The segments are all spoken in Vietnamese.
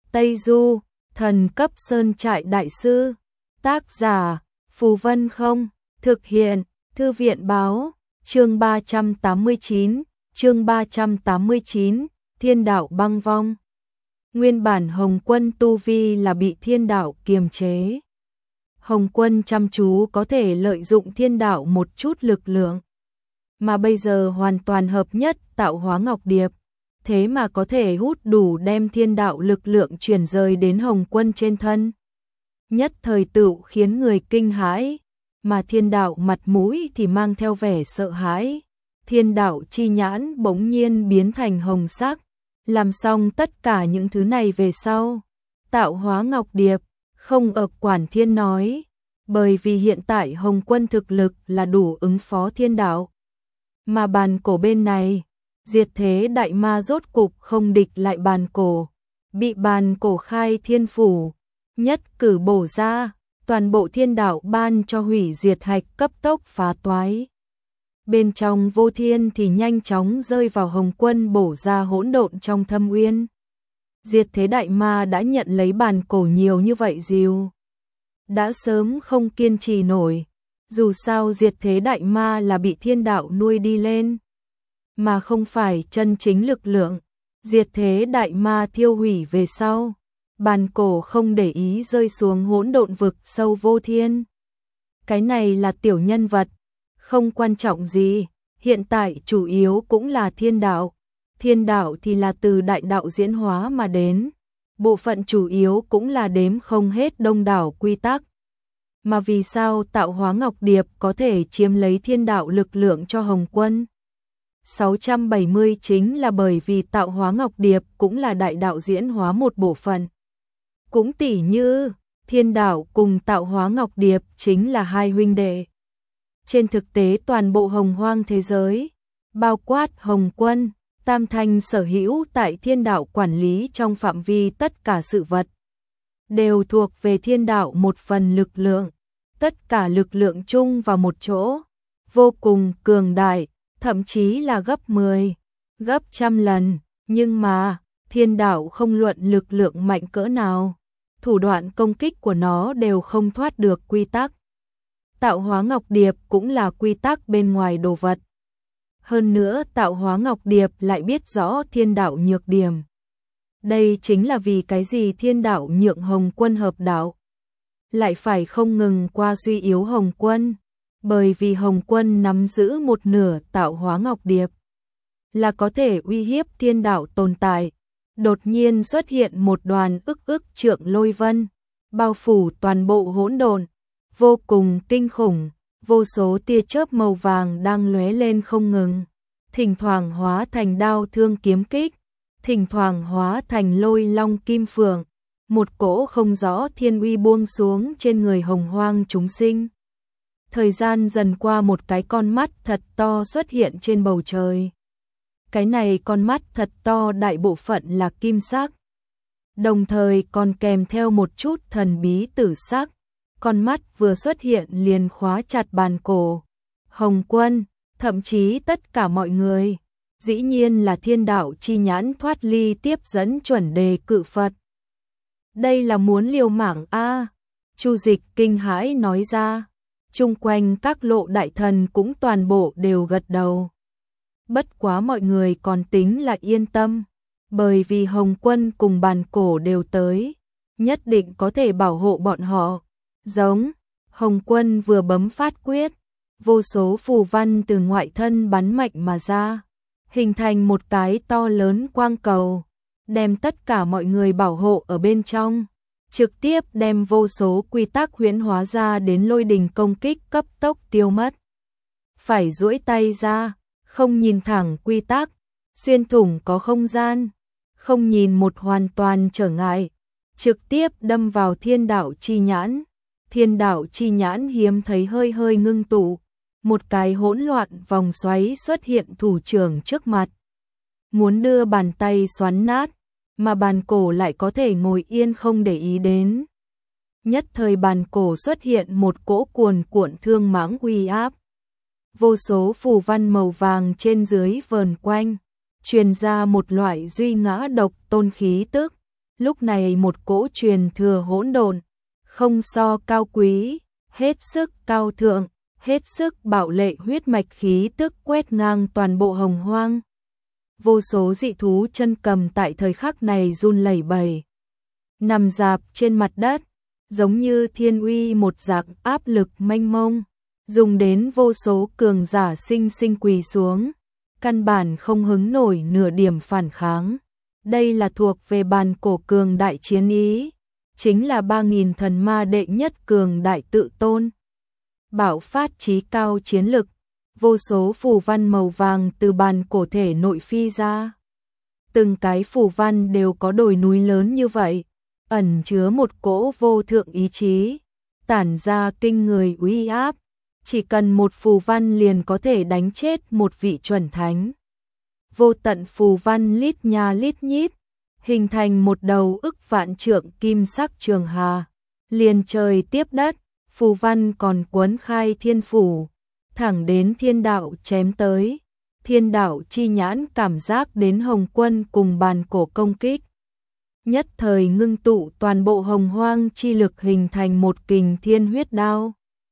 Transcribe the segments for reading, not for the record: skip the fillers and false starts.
Tây Du, thần cấp sơn trại đại sư. Tác giả, Phù Vân Không. Thực hiện, Thư viện báo. Chương 389, chương 389, Thiên đạo băng vong. Nguyên bản Hồng Quân tu vi là bị thiên đạo kiềm chế. Hồng Quân chăm chú có thể lợi dụng thiên đạo một chút lực lượng, mà bây giờ hoàn toàn hợp nhất tạo hóa ngọc điệp, thế mà có thể hút đủ đem thiên đạo lực lượng chuyển rời đến Hồng Quân trên thân. Nhất thời tựu khiến người kinh hãi, mà thiên đạo mặt mũi thì mang theo vẻ sợ hãi. Thiên đạo chi nhãn bỗng nhiên biến thành hồng sắc. Làm xong tất cả những thứ này về sau, tạo hóa ngọc điệp không ở quản thiên nói, bởi vì hiện tại Hồng Quân thực lực là đủ ứng phó thiên đạo. Mà bàn cổ bên này, diệt thế đại ma rốt cục không địch lại bàn cổ, bị bàn cổ khai thiên phủ, nhất cử bổ ra, toàn bộ thiên đạo ban cho hủy diệt hạch cấp tốc phá toái. Bên trong vô thiên thì nhanh chóng rơi vào Hồng Quân bổ ra hỗn độn trong thâm uyên. Diệt thế đại ma đã nhận lấy bàn cổ nhiều như vậy dìu, đã sớm không kiên trì nổi. Dù sao diệt thế đại ma là bị thiên đạo nuôi đi lên, mà không phải chân chính lực lượng. Diệt thế đại ma thiêu hủy về sau, bàn cổ không để ý rơi xuống hỗn độn vực sâu vô thiên. Cái này là tiểu nhân vật, không quan trọng gì, hiện tại chủ yếu cũng là thiên đạo. Thiên đạo thì là từ đại đạo diễn hóa mà đến, bộ phận chủ yếu cũng là đếm không hết đông đảo quy tắc. Mà vì sao tạo hóa ngọc điệp có thể chiếm lấy thiên đạo lực lượng cho Hồng Quân? 670 chính là bởi vì tạo hóa ngọc điệp cũng là đại đạo diễn hóa một bộ phận. Cũng tỉ như, thiên đạo cùng tạo hóa ngọc điệp chính là hai huynh đệ. Trên thực tế toàn bộ hồng hoang thế giới, bao quát Hồng Quân, Tam Thanh sở hữu tại thiên đạo quản lý trong phạm vi tất cả sự vật, đều thuộc về thiên đạo một phần lực lượng. Tất cả lực lượng chung vào một chỗ, vô cùng cường đại, thậm chí là gấp 10, gấp trăm lần. Nhưng mà, thiên đạo không luận lực lượng mạnh cỡ nào, thủ đoạn công kích của nó đều không thoát được quy tắc. Tạo hóa ngọc điệp cũng là quy tắc bên ngoài đồ vật. Hơn nữa tạo hóa ngọc điệp lại biết rõ thiên đạo nhược điểm. Đây chính là vì cái gì thiên đạo nhượng Hồng Quân hợp đạo lại phải không ngừng qua suy yếu Hồng Quân, bởi vì Hồng Quân nắm giữ một nửa tạo hóa ngọc điệp, là có thể uy hiếp thiên đạo tồn tại. Đột nhiên xuất hiện một đoàn ức trượng lôi vân, bao phủ toàn bộ hỗn độn, vô cùng kinh khủng, vô số tia chớp màu vàng đang lóe lên không ngừng, thỉnh thoảng hóa thành đao thương kiếm kích, thỉnh thoảng hóa thành lôi long kim phượng. Một cỗ không rõ thiên uy buông xuống trên người hồng hoang chúng sinh. Thời gian dần qua, một cái con mắt thật to xuất hiện trên bầu trời. Cái này con mắt thật to đại bộ phận là kim sắc, đồng thời còn kèm theo một chút thần bí tử sắc. Con mắt vừa xuất hiện liền khóa chặt bàn cổ, Hồng Quân, thậm chí tất cả mọi người. Dĩ nhiên là thiên đạo chi nhãn thoát ly tiếp dẫn chuẩn đề cự Phật. Đây là muốn liều mạng a. Chu Dịch kinh hãi nói ra. Chung quanh các lộ đại thần cũng toàn bộ đều gật đầu. Bất quá mọi người còn tính là yên tâm, bởi vì Hồng Quân cùng bàn cổ đều tới, nhất định có thể bảo hộ bọn họ. Giống, Hồng Quân vừa bấm phát quyết, vô số phù văn từ ngoại thân bắn mạnh mà ra, hình thành một cái to lớn quang cầu, đem tất cả mọi người bảo hộ ở bên trong, trực tiếp đem vô số quy tắc huyễn hóa ra đến lôi đình công kích cấp tốc tiêu mất. Phải duỗi tay ra, không nhìn thẳng quy tắc, xuyên thủng có không gian, không nhìn một hoàn toàn trở ngại, trực tiếp đâm vào thiên đạo chi nhãn. Thiên đạo chi nhãn hiếm thấy hơi hơi ngưng tụ, một cái hỗn loạn vòng xoáy xuất hiện thủ trưởng trước mặt, muốn đưa bàn tay xoắn nát, mà bàn cổ lại có thể ngồi yên không để ý đến. Nhất thời bàn cổ xuất hiện một cỗ cuồn cuộn thương mãng uy áp, vô số phù văn màu vàng trên dưới vờn quanh, truyền ra một loại duy ngã độc tôn khí tức, Lúc này một cỗ truyền thừa hỗn độn, không so cao quý, hết sức cao thượng, hết sức bạo lệ huyết mạch khí tức quét ngang toàn bộ hồng hoang. Vô số dị thú chân cầm tại thời khắc này run lẩy bẩy, nằm rạp trên mặt đất, giống như thiên uy một dạng áp lực mênh mông, dùng đến vô số cường giả sinh sinh quỳ xuống, căn bản không hứng nổi nửa điểm phản kháng. Đây là thuộc về bàn cổ cường đại chiến ý, chính là 3.000 thần ma đệ nhất cường đại tự tôn. Bạo phát chí cao chiến lực, vô số phù văn màu vàng từ bàn cổ thể nội phi ra. Từng cái phù văn đều có đồi núi lớn như vậy, ẩn chứa một cỗ vô thượng ý chí, tản ra kinh người uy áp, chỉ cần một phù văn liền có thể đánh chết một vị chuẩn thánh. Vô tận phù văn lít nha lít nhít, hình thành một đầu ức vạn trượng kim sắc trường hà, liền trời tiếp đất, phù văn còn quấn khai thiên phủ, thẳng đến thiên đạo chém tới. Thiên đạo chi nhãn cảm giác đến Hồng Quân cùng bàn cổ công kích, nhất thời ngưng tụ toàn bộ hồng hoang chi lực hình thành một kình thiên huyết đao.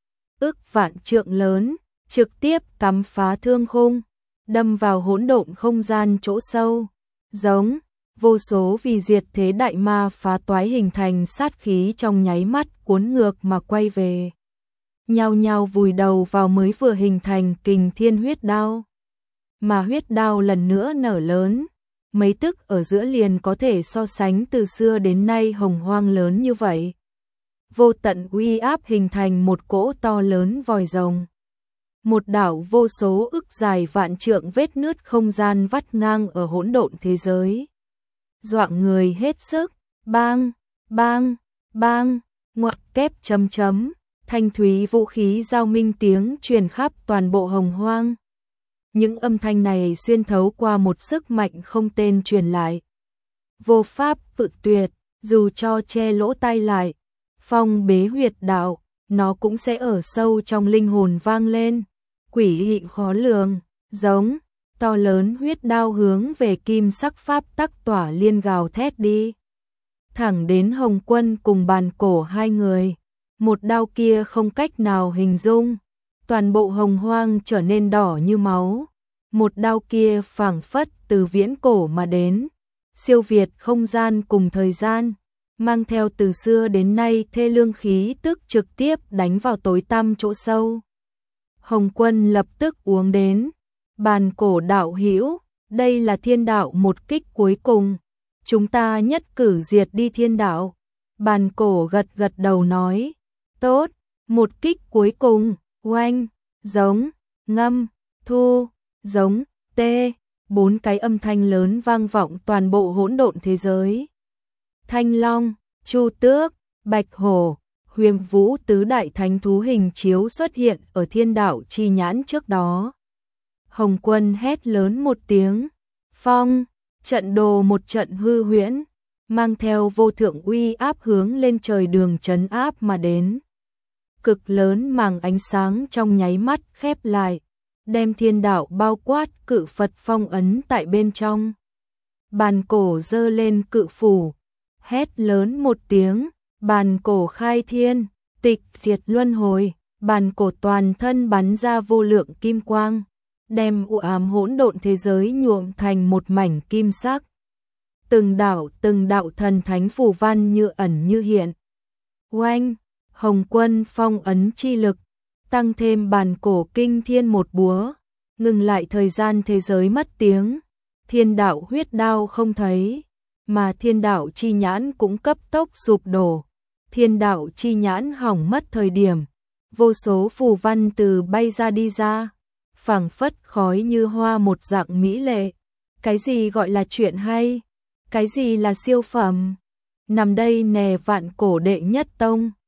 Ức vạn trượng lớn, trực tiếp cắm phá thương khung, đâm vào hỗn độn không gian chỗ sâu, giống vô số vì diệt thế đại ma phá toái hình thành sát khí trong nháy mắt cuốn ngược mà quay về. Nhao nhao vùi đầu vào mới vừa hình thành kình thiên huyết đao. Mà huyết đao lần nữa nở lớn, mấy tức ở giữa liền có thể so sánh từ xưa đến nay hồng hoang lớn như vậy. Vô tận uy áp hình thành một cỗ to lớn vòi rồng. Một đảo vô số ức dài vạn trượng vết nứt không gian vắt ngang ở hỗn độn thế giới. Doạng người hết sức, bang, bang, bang, ngoặc kép chấm chấm, thanh thúy vũ khí giao minh tiếng truyền khắp toàn bộ hồng hoang. Những âm thanh này xuyên thấu qua một sức mạnh không tên truyền lại. Vô pháp cự tuyệt, dù cho che lỗ tai lại, phong bế huyệt đạo, nó cũng sẽ ở sâu trong linh hồn vang lên. Quỷ dị khó lường, giống, to lớn huyết đao hướng về kim sắc pháp tắc tỏa liên gào thét đi. Thẳng đến Hồng Quân cùng bàn cổ hai người, một đao kia không cách nào hình dung. Toàn bộ hồng hoang trở nên đỏ như máu. Một đao kia phảng phất từ viễn cổ mà đến, siêu việt không gian cùng thời gian, mang theo từ xưa đến nay thê lương khí tức trực tiếp đánh vào tối tăm chỗ sâu. Hồng Quân lập tức uống đến, bàn cổ đạo hữu, đây là thiên đạo một kích cuối cùng, chúng ta nhất cử diệt đi thiên đạo. Bàn cổ gật gật đầu nói, tốt, một kích cuối cùng, oanh, giống, ngâm, thu, giống, tê, bốn cái âm thanh lớn vang vọng toàn bộ hỗn độn thế giới. Thanh Long, Chu Tước, Bạch Hổ, Huyền Vũ tứ đại thánh thú hình chiếu xuất hiện ở thiên đạo chi nhãn trước đó. Hồng Quân hét lớn một tiếng, phong, trận đồ một trận hư huyễn, mang theo vô thượng uy áp hướng lên trời đường trấn áp mà đến. Cực lớn màng ánh sáng trong nháy mắt khép lại, đem thiên đạo bao quát cự Phật phong ấn tại bên trong. Bàn cổ giơ lên cự phủ, hét lớn một tiếng, bàn cổ khai thiên, tịch diệt luân hồi, bàn cổ toàn thân bắn ra vô lượng kim quang, đem u ám hỗn độn thế giới nhuộm thành một mảnh kim sắc. Từng đạo thần thánh phù văn như ẩn như hiện. Oanh, Hồng Quân phong ấn chi lực, tăng thêm bàn cổ kinh thiên một búa, ngừng lại thời gian thế giới mất tiếng. Thiên đạo huyết đao không thấy, mà thiên đạo chi nhãn cũng cấp tốc sụp đổ. Thiên đạo chi nhãn hỏng mất thời điểm, vô số phù văn từ bay ra đi ra, phảng phất khói như hoa một dạng mỹ lệ. Cái gì gọi là chuyện hay? Cái gì là siêu phẩm? Nằm đây nè vạn cổ đệ nhất tông,